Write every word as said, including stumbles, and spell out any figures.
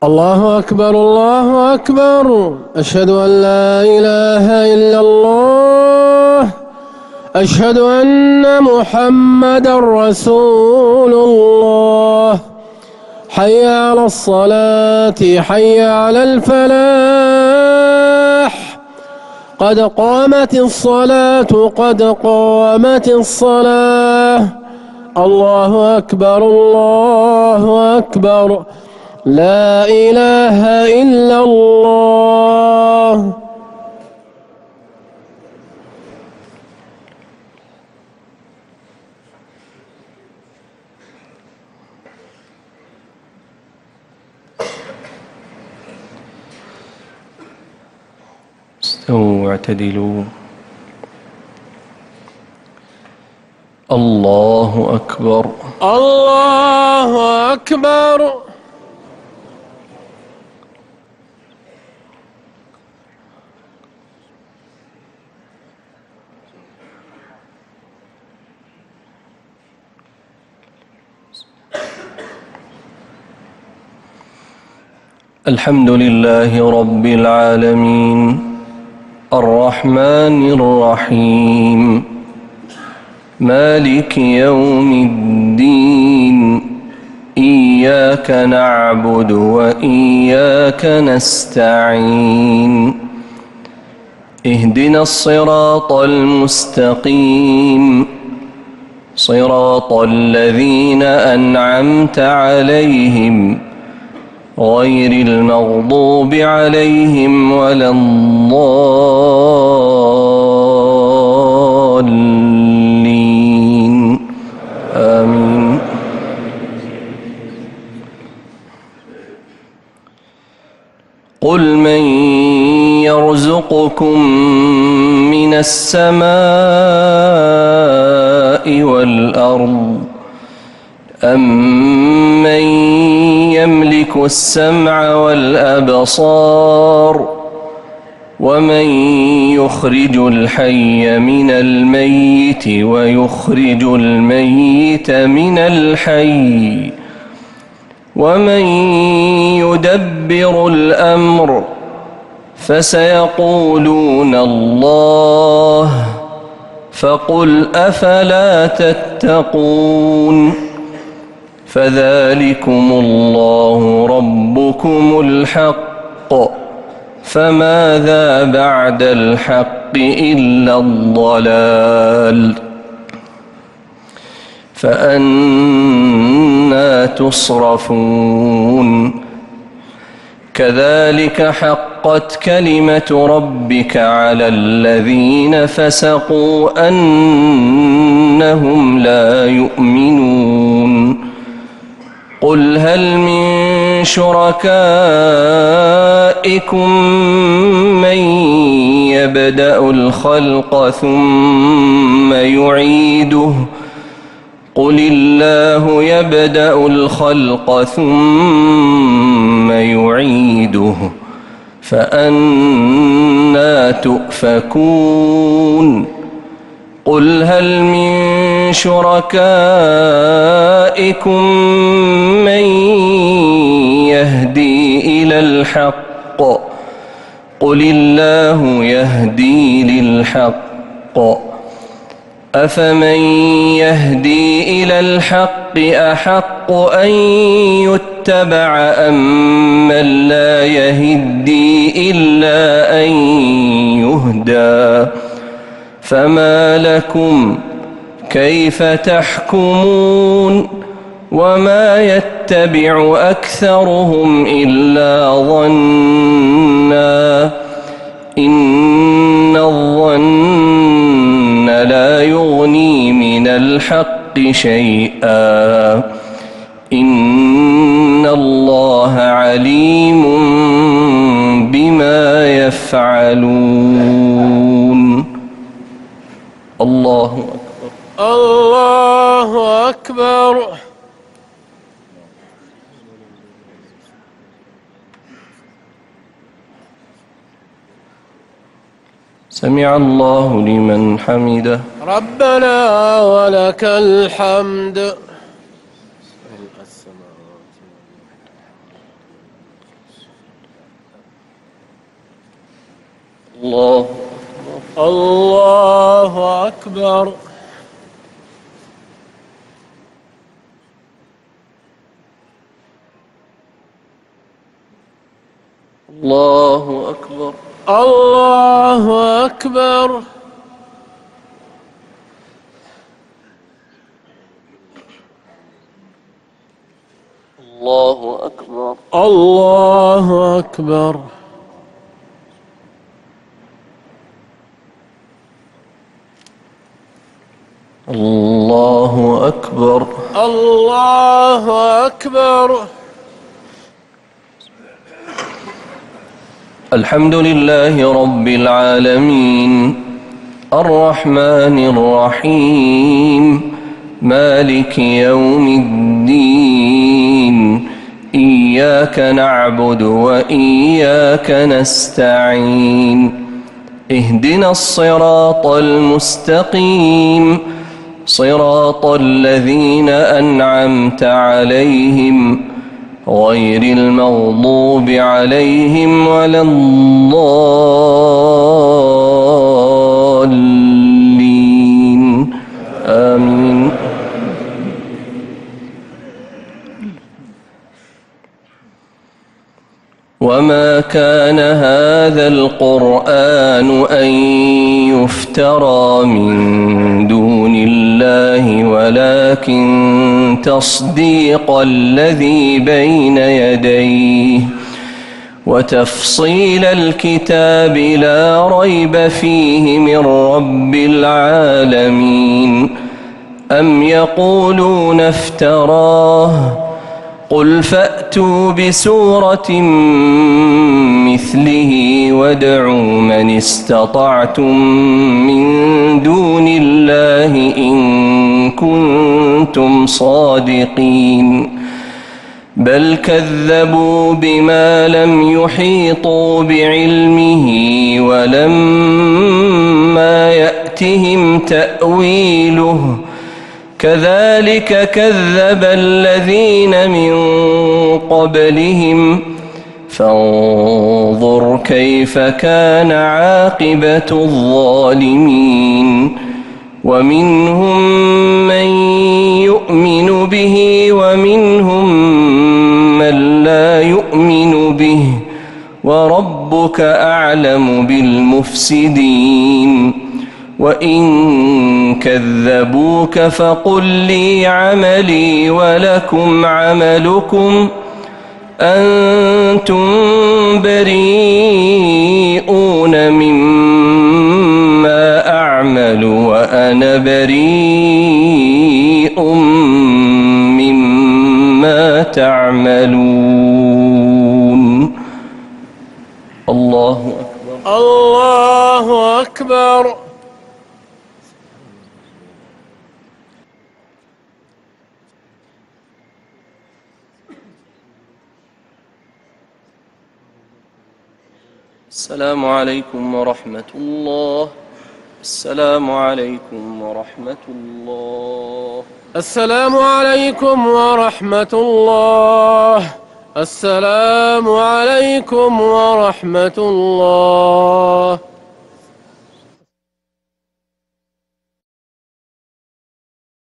الله أكبر الله أكبر. أشهد أن لا إله إلا الله. أشهد أن محمدا رسول الله. حي على الصلاة حي على الفلاح. قد قامت الصلاة قد قامت الصلاة. الله أكبر الله أكبر. لا إله إلا الله. استووا واعتدلوا. الله أكبر الله أكبر. الحمد لله رب العالمين الرحمن الرحيم مالك يوم الدين إياك نعبد وإياك نستعين اهدنا الصراط المستقيم صراط الذين أنعمت عليهم غير المغضوب عليهم ولا الضالين آمين. قل من يرزقكم من السماء والأرض أمن يملك السمع والأبصار ومن يخرج الحي من الميت ويخرج الميت من الحي ومن يدبر الأمر فسيقولون الله فقل أفلا تتقون فذلكم الله ربكم الحق فماذا بعد الحق إلا الضلال فأنى تصرفون كذلك حقت كلمة ربك على الذين فسقوا أنهم لا يؤمنون قل هل من شركائكم من يبدأ الخلق ثم يعيده قل الله يبدأ الخلق ثم يعيده فأنى تؤفكون قل هل من شركائكم من يهدي إلى الحق قل الله يهدي للحق أفمن يهدي إلى الحق أحق أن يتبع أم من لا يهدي إلا أن يهدى فما لكم كيف تحكمون وما يتبع أكثرهم إلا ظنا إن الظن لا يغني من الحق شيئا إن الله عليم بما يفعلون. الله أكبر الله أكبر. سمع الله لمن حمده ربنا ولك الحمد. الله الله أكبر. الله أكبر. الله أكبر. الله أكبر. الله أكبر. الله أكبر. الله أكبر. الحمد لله رب العالمين الرحمن الرحيم مالك يوم الدين إياك نعبد وإياك نستعين اهدنا الصراط المستقيم صراط الذين أنعمت عليهم غير المغضوب عليهم ولا الضالين آمين. وما كان هذا القرآن أن يفترى من دون الله ولكن تصديق الذي بين يديه وتفصيل الكتاب لا ريب فيه من رب العالمين. أم يقولون افتراه قل فأتوا بسورة مثله وادعوا من استطعتم من دون الله إن كنتم صادقين. بل كذبوا بما لم يحيطوا بعلمه ولما يأتهم تأويله كذلك كذب الذين من قبلهم فانظر كيف كان عاقبة الظالمين. ومنهم من يؤمن به ومنهم من لا يؤمن به وربك أعلم بالمفسدين. وإن كذبوك فقل لي عملي ولكم عملكم أنتم بريئون مما أعمل وأنا بريء مما تعملون. الله أكبر. الله أكبر. السلام عليكم ورحمة الله. السلام عليكم ورحمة الله. السلام عليكم ورحمة الله. السلام عليكم ورحمة الله.